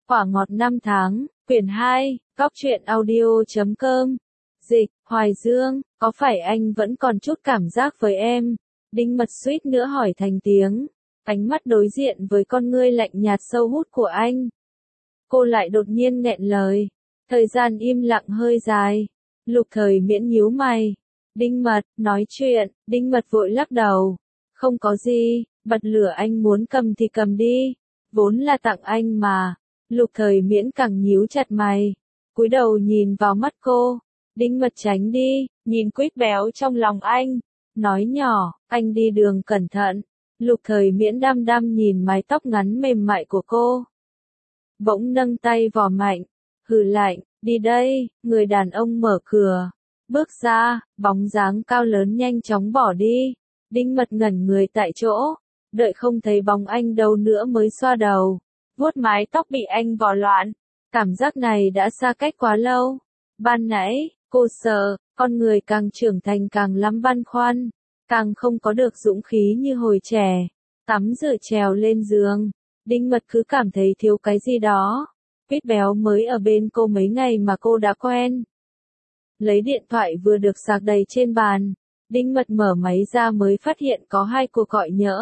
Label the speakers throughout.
Speaker 1: Quả ngọt năm tháng, quyển 2, góc truyện audio.com. Dịch, Hoài Dương, có phải anh vẫn còn chút cảm giác với em? Đinh Mật suýt nữa hỏi thành tiếng. Ánh mắt đối diện với con ngươi lạnh nhạt sâu hút của anh. Cô lại đột nhiên nghẹn lời. Thời gian im lặng hơi dài. Lục Thời Miễn nhíu mày. Đinh Mật, nói chuyện. Đinh Mật vội lắc đầu. Không có gì, bật lửa anh muốn cầm thì cầm đi. Vốn là tặng anh mà. Lục Thời Miễn càng nhíu chặt mày. Cúi đầu nhìn vào mắt cô. Đinh Mật tránh đi, nhìn quýt béo trong lòng anh. Nói nhỏ, anh đi đường cẩn thận. Lục Thời Miễn đăm đăm nhìn mái tóc ngắn mềm mại của cô. Bỗng nâng tay vò mạnh. Hừ lạnh, đi đây, người đàn ông mở cửa. Bước ra, bóng dáng cao lớn nhanh chóng bỏ đi. Đinh Mật ngẩn người tại chỗ. Đợi không thấy bóng anh đâu nữa mới xoa đầu. Vuốt mái tóc bị anh vò loạn. Cảm giác này đã xa cách quá lâu. Ban nãy, cô sợ, con người càng trưởng thành càng lắm băn khoăn. Càng không có được dũng khí như hồi trẻ. Tắm rửa trèo lên giường. Đinh Mật cứ cảm thấy thiếu cái gì đó. Quýt béo mới ở bên cô mấy ngày mà cô đã quen. Lấy điện thoại vừa được sạc đầy trên bàn. Đinh Mật mở máy ra mới phát hiện có 2 cuộc gọi nhỡ.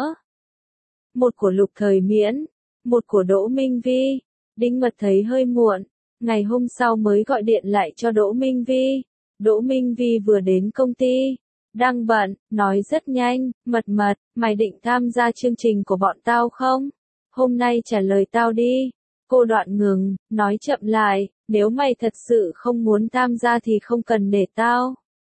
Speaker 1: Một của Lục Thời Miễn, một của Đỗ Minh Vi. Đinh Mật thấy hơi muộn. Ngày hôm sau mới gọi điện lại cho Đỗ Minh Vi. Đỗ Minh Vi vừa đến công ty. Đang bận, nói rất nhanh. Mật, mày định tham gia chương trình của bọn tao không? Hôm nay trả lời tao đi. Cô đoạn ngừng, nói chậm lại. Nếu mày thật sự không muốn tham gia thì không cần để tao.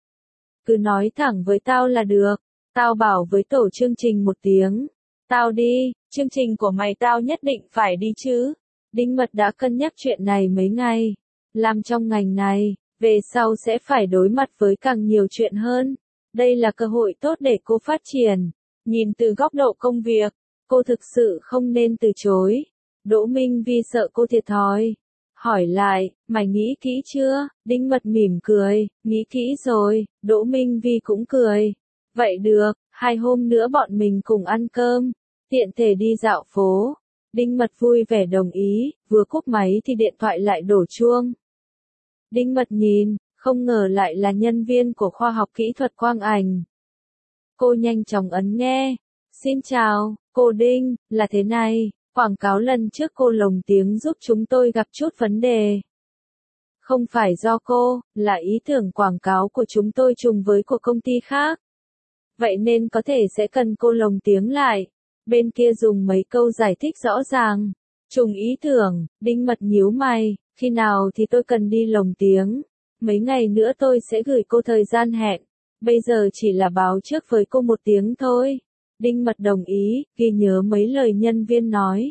Speaker 1: Cứ nói thẳng với tao là được. Tao bảo với tổ chương trình một tiếng. Tao đi, chương trình của mày tao nhất định phải đi chứ. Đinh Mật đã cân nhắc chuyện này mấy ngày. Làm trong ngành này, về sau sẽ phải đối mặt với càng nhiều chuyện hơn. Đây là cơ hội tốt để cô phát triển. Nhìn từ góc độ công việc, cô thực sự không nên từ chối. Đỗ Minh Vi sợ cô thiệt thòi. Hỏi lại, mày nghĩ kỹ chưa? Đinh Mật mỉm cười, nghĩ kỹ rồi. Đỗ Minh Vi cũng cười. Vậy được, 2 hôm nữa bọn mình cùng ăn cơm. Tiện thể đi dạo phố. Đinh Mật vui vẻ đồng ý, vừa cúp máy thì điện thoại lại đổ chuông. Đinh Mật nhìn, không ngờ lại là nhân viên của khoa học kỹ thuật quang ảnh. Cô nhanh chóng ấn nghe. Xin chào, cô Đinh, là thế này, quảng cáo lần trước cô lồng tiếng giúp chúng tôi gặp chút vấn đề. Không phải do cô, là ý tưởng quảng cáo của chúng tôi trùng với của công ty khác. Vậy nên có thể sẽ cần cô lồng tiếng lại. Bên kia dùng mấy câu giải thích rõ ràng. Trùng ý tưởng, Đinh Mật nhíu mày, khi nào thì tôi cần đi lồng tiếng. Mấy ngày nữa tôi sẽ gửi cô thời gian hẹn. Bây giờ chỉ là báo trước với cô một tiếng thôi. Đinh Mật đồng ý, ghi nhớ mấy lời nhân viên nói.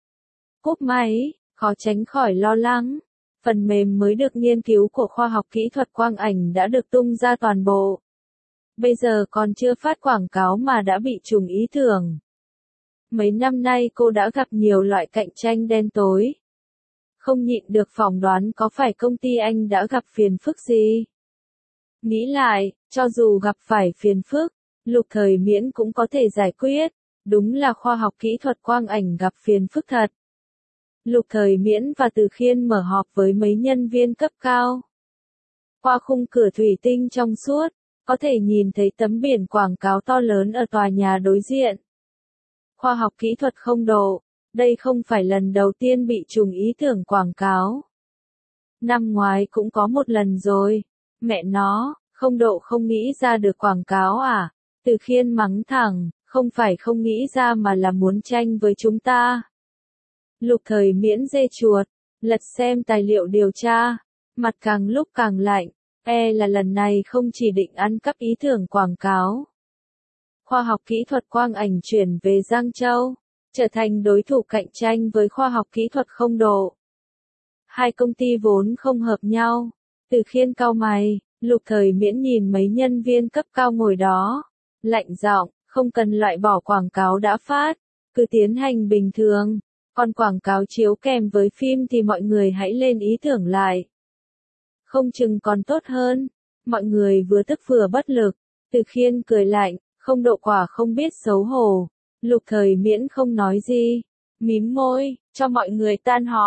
Speaker 1: Cúp máy, khó tránh khỏi lo lắng. Phần mềm mới được nghiên cứu của khoa học kỹ thuật quang ảnh đã được tung ra toàn bộ. Bây giờ còn chưa phát quảng cáo mà đã bị trùng ý tưởng. Mấy năm nay cô đã gặp nhiều loại cạnh tranh đen tối. Không nhịn được phỏng đoán có phải công ty anh đã gặp phiền phức gì. Nghĩ lại, cho dù gặp phải phiền phức, Lục Thời Miễn cũng có thể giải quyết. Đúng là khoa học kỹ thuật quang ảnh gặp phiền phức thật. Lục Thời Miễn và Từ Khiên mở họp với mấy nhân viên cấp cao. Qua khung cửa thủy tinh trong suốt, có thể nhìn thấy tấm biển quảng cáo to lớn ở tòa nhà đối diện. Khoa học kỹ thuật không độ, đây không phải lần đầu tiên bị trùng ý tưởng quảng cáo. Năm ngoái cũng có một lần rồi. Mẹ nó, không độ không nghĩ ra được quảng cáo à? Từ Khiên mắng thẳng, không phải không nghĩ ra mà là muốn tranh với chúng ta. Lục Thời Miễn dê chuột, lật xem tài liệu điều tra, mặt càng lúc càng lạnh, là lần này không chỉ định ăn cắp ý tưởng quảng cáo. Khoa học kỹ thuật quang ảnh chuyển về Giang Châu, trở thành đối thủ cạnh tranh với khoa học kỹ thuật không độ. 2 công ty vốn không hợp nhau. Từ Khiên cau mày, Lục Thời Miễn nhìn mấy nhân viên cấp cao ngồi đó. Lạnh giọng, không cần loại bỏ quảng cáo đã phát, cứ tiến hành bình thường. Còn quảng cáo chiếu kèm với phim thì mọi người hãy lên ý tưởng lại. Không chừng còn tốt hơn. Mọi người vừa tức vừa bất lực. Từ Khiên cười lạnh, không độ quả không biết xấu hổ. Lục Thời Miễn không nói gì. Mím môi, cho mọi người tan họp.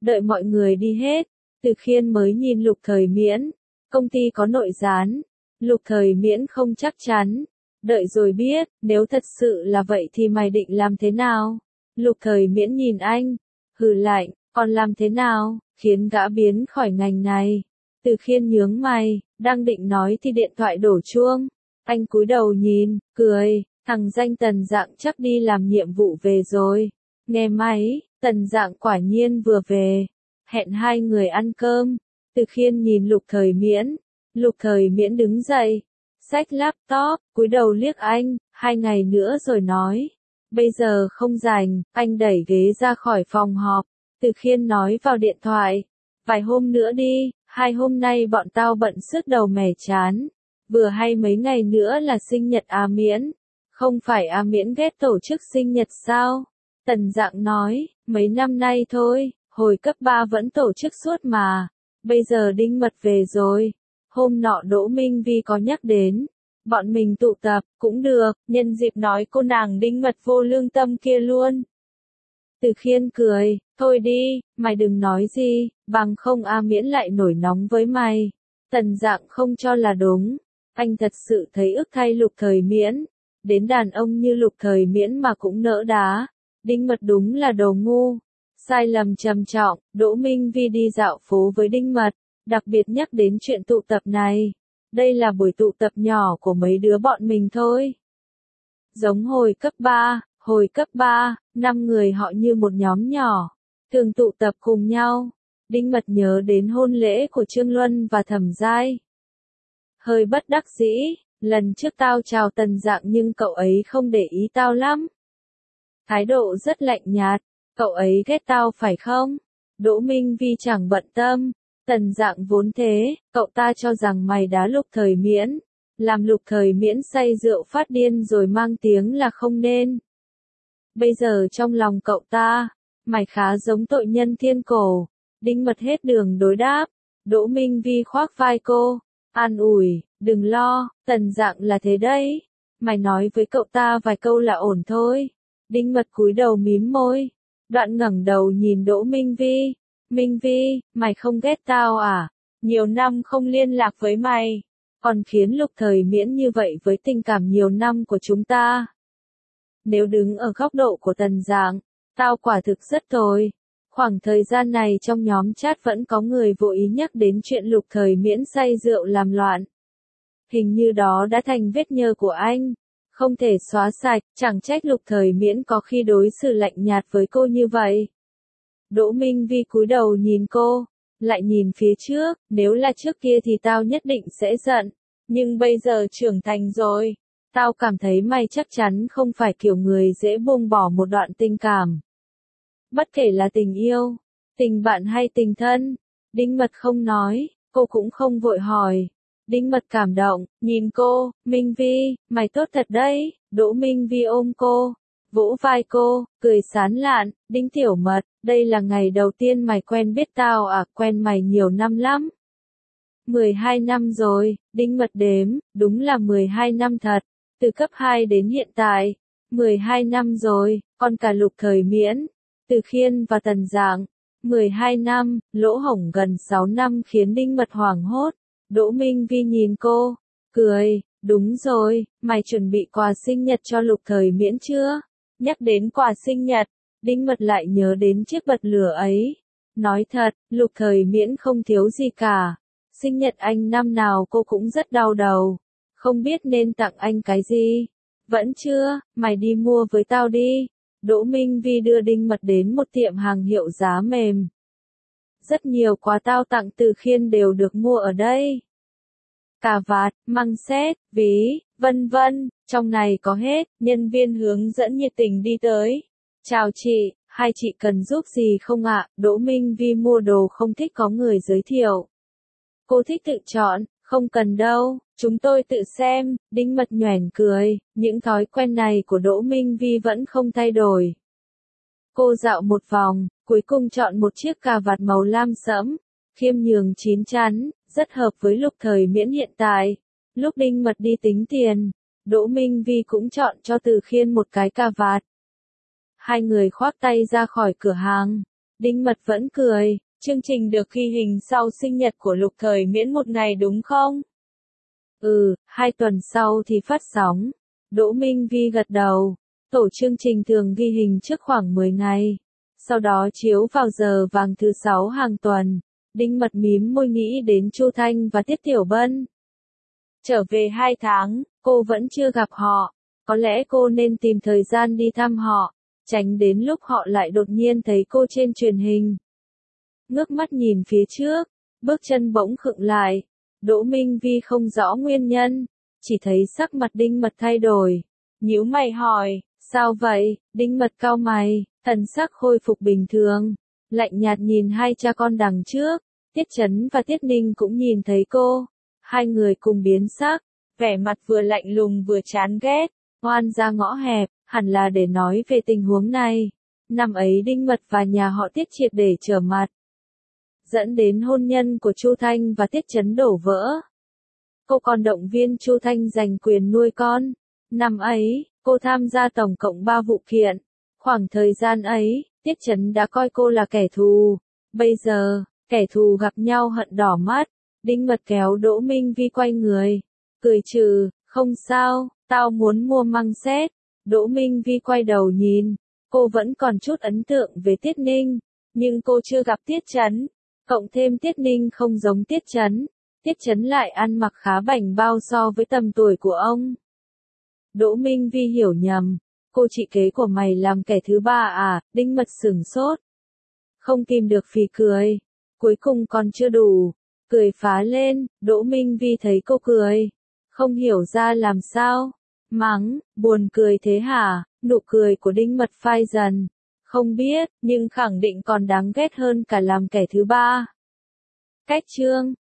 Speaker 1: Đợi mọi người đi hết, Từ Khiên mới nhìn Lục Thời Miễn. Công ty có nội gián. Lục Thời Miễn không chắc chắn. Đợi rồi biết, nếu thật sự là vậy thì mày định làm thế nào? Lục Thời Miễn nhìn anh, hừ lạnh, còn làm thế nào, khiến gã biến khỏi ngành này. Từ Khiên nhướng mày, đang định nói thì điện thoại đổ chuông. Anh cúi đầu nhìn, cười, thằng danh Tần Dạng chắc đi làm nhiệm vụ về rồi. Nghe máy, Tần Dạng quả nhiên vừa về. Hẹn hai người ăn cơm. Từ Khiên nhìn Lục Thời Miễn. Lục Thời Miễn đứng dậy, xách laptop, cúi đầu liếc anh, 2 ngày nữa rồi nói. Bây giờ không rảnh, anh đẩy ghế ra khỏi phòng họp. Từ Khiên nói vào điện thoại. Vài hôm nữa đi, 2 hôm nay bọn tao bận sứt đầu mẻ chán. Vừa hay mấy ngày nữa là sinh nhật A Miễn. Không phải A Miễn ghét tổ chức sinh nhật sao? Tần Dạng nói, mấy năm nay thôi, hồi cấp 3 vẫn tổ chức suốt mà. Bây giờ Đinh Mật về rồi. Hôm nọ Đỗ Minh Vi có nhắc đến. Bọn mình tụ tập, cũng được, nhân dịp nói cô nàng Đinh Mật vô lương tâm kia luôn. Từ Khiên cười, thôi đi, mày đừng nói gì, bằng không A Miễn lại nổi nóng với mày. Tần Dạng không cho là đúng. Anh thật sự thấy ức thay Lục Thời Miễn. Đến đàn ông như Lục Thời Miễn mà cũng nỡ đá. Đinh Mật đúng là đồ ngu. Sai lầm trầm trọng, Đỗ Minh Vi đi dạo phố với Đinh Mật, đặc biệt nhắc đến chuyện tụ tập này. Đây là buổi tụ tập nhỏ của mấy đứa bọn mình thôi. Giống hồi cấp 3, 5 người họ như một nhóm nhỏ, thường tụ tập cùng nhau. Đinh Mật nhớ đến hôn lễ của Trương Luân và Thẩm Giai. Hơi bất đắc dĩ, lần trước tao chào Tần Dạng nhưng cậu ấy không để ý tao lắm. Thái độ rất lạnh nhạt, cậu ấy ghét tao phải không? Đỗ Minh Vi chẳng bận tâm. Tần Dạng vốn thế, cậu ta cho rằng mày đá Lục Thời Miễn. Làm Lục Thời Miễn say rượu phát điên rồi mang tiếng là không nên. Bây giờ trong lòng cậu ta, mày khá giống tội nhân thiên cổ. Đinh Mật hết đường đối đáp. Đỗ Minh Vi khoác vai cô, an ủi, đừng lo, Tần Dạng là thế đấy. Mày nói với cậu ta vài câu là ổn thôi. Đinh Mật cúi đầu mím môi, đoạn ngẩng đầu nhìn Đỗ Minh Vi. Minh Vi, mày không ghét tao à? Nhiều năm không liên lạc với mày, còn khiến Lục Thời Miễn như vậy với tình cảm nhiều năm của chúng ta. Nếu đứng ở góc độ của Tần Dạng, tao quả thực rất tồi. Khoảng thời gian này trong nhóm chat vẫn có người vô ý nhắc đến chuyện Lục Thời Miễn say rượu làm loạn. Hình như đó đã thành vết nhơ của anh. Không thể xóa sạch, chẳng trách Lục Thời Miễn có khi đối xử lạnh nhạt với cô như vậy. Đỗ Minh Vi cúi đầu nhìn cô, lại nhìn phía trước, nếu là trước kia thì tao nhất định sẽ giận. Nhưng bây giờ trưởng thành rồi, tao cảm thấy mày chắc chắn không phải kiểu người dễ buông bỏ một đoạn tình cảm. Bất kể là tình yêu, tình bạn hay tình thân. Đinh Mật không nói, cô cũng không vội hỏi. Đinh Mật cảm động, nhìn cô, Minh Vi, mày tốt thật đấy. Đỗ Minh Vi ôm cô, vỗ vai cô, cười sán lạn. Đinh Tiểu Mật, đây là ngày đầu tiên mày quen biết tao à? Quen mày nhiều năm lắm. 12 năm rồi, Đinh Mật đếm, đúng là 12 năm thật. Từ cấp 2 đến hiện tại, 12 năm rồi, còn cả Lục Thời Miễn, Từ Khiên và Tần Dạng. 12 năm, lỗ hổng gần 6 năm khiến Đinh Mật hoảng hốt. Đỗ Minh Vi nhìn cô, cười, đúng rồi, mày chuẩn bị quà sinh nhật cho Lục Thời Miễn chưa? Nhắc đến quà sinh nhật, Đinh Mật lại nhớ đến chiếc bật lửa ấy. Nói thật, Lục Thời Miễn không thiếu gì cả. Sinh nhật anh năm nào cô cũng rất đau đầu. Không biết nên tặng anh cái gì. Vẫn chưa, mày đi mua với tao đi. Đỗ Minh Vi đưa Đinh Mật đến một tiệm hàng hiệu giá mềm. Rất nhiều quà tao tặng Từ Khiên đều được mua ở đây. Cà vạt, măng xét, ví, vân vân, trong này có hết. Nhân viên hướng dẫn nhiệt tình đi tới. Chào chị, hai chị cần giúp gì không ạ? Đỗ Minh Vi mua đồ không thích có người giới thiệu. Cô thích tự chọn, không cần đâu, chúng tôi tự xem. Đinh Mật nhoẻn cười, những thói quen này của Đỗ Minh Vi vẫn không thay đổi. Cô dạo một vòng, cuối cùng chọn một chiếc cà vạt màu lam sẫm, khiêm nhường chín chắn, rất hợp với Lục Thời Miễn hiện tại. Lúc Đinh Mật đi tính tiền, Đỗ Minh Vi cũng chọn cho Từ Khiên một cái cà vạt. Hai người khoác tay ra khỏi cửa hàng. Đinh Mật vẫn cười, chương trình được ghi hình sau sinh nhật của Lục Thời Miễn một ngày đúng không? 2 tuần sau thì phát sóng. Đỗ Minh Vi gật đầu. Tổ chương trình thường ghi hình trước khoảng 10 ngày. Sau đó chiếu vào giờ vàng thứ 6 hàng tuần. Đinh Mật mím môi nghĩ đến Chu Thanh và Tiết Tiểu Bân. Trở về 2 tháng, cô vẫn chưa gặp họ. Có lẽ cô nên tìm thời gian đi thăm họ, tránh đến lúc họ lại đột nhiên thấy cô trên truyền hình. Ngước mắt nhìn phía trước, bước chân bỗng khựng lại. Đỗ Minh Vi không rõ nguyên nhân, chỉ thấy sắc mặt Đinh Mật thay đổi. Nhíu mày hỏi, sao vậy? Đinh Mật cau mày, thần sắc khôi phục bình thường, lạnh nhạt nhìn hai cha con đằng trước. Tiết Chấn và Tiết Ninh cũng nhìn thấy cô. Hai người cùng biến sắc, vẻ mặt vừa lạnh lùng vừa chán ghét. Oan ra ngõ hẹp, hẳn là để nói về tình huống này. Năm ấy Đinh Mật và nhà họ Tiết triệt để trở mặt, dẫn đến hôn nhân của Chu Thanh và Tiết Chấn đổ vỡ. Cô còn động viên Chu Thanh giành quyền nuôi con. Năm ấy, cô tham gia tổng cộng 3 vụ kiện. Khoảng thời gian ấy, Tiết Chấn đã coi cô là kẻ thù. Bây giờ, kẻ thù gặp nhau hận đỏ mắt. Đinh Mật kéo Đỗ Minh Vi quay người, cười trừ, không sao, tao muốn mua măng sét. Đỗ Minh Vi quay đầu nhìn, cô vẫn còn chút ấn tượng về Tiết Ninh, nhưng cô chưa gặp Tiết Chấn. Cộng thêm Tiết Ninh không giống Tiết Chấn, Tiết Chấn lại ăn mặc khá bảnh bao so với tầm tuổi của ông. Đỗ Minh Vi hiểu nhầm, cô chị kế của mày làm kẻ thứ ba à? Đinh Mật sửng sốt, không kìm được phì cười. Cuối cùng còn chưa đủ, cười phá lên. Đỗ Minh Vi thấy cô cười, không hiểu ra làm sao, mắng, buồn cười thế hả? Nụ cười của Đinh Mật phai dần, không biết, nhưng khẳng định còn đáng ghét hơn cả làm kẻ thứ ba. Cách chương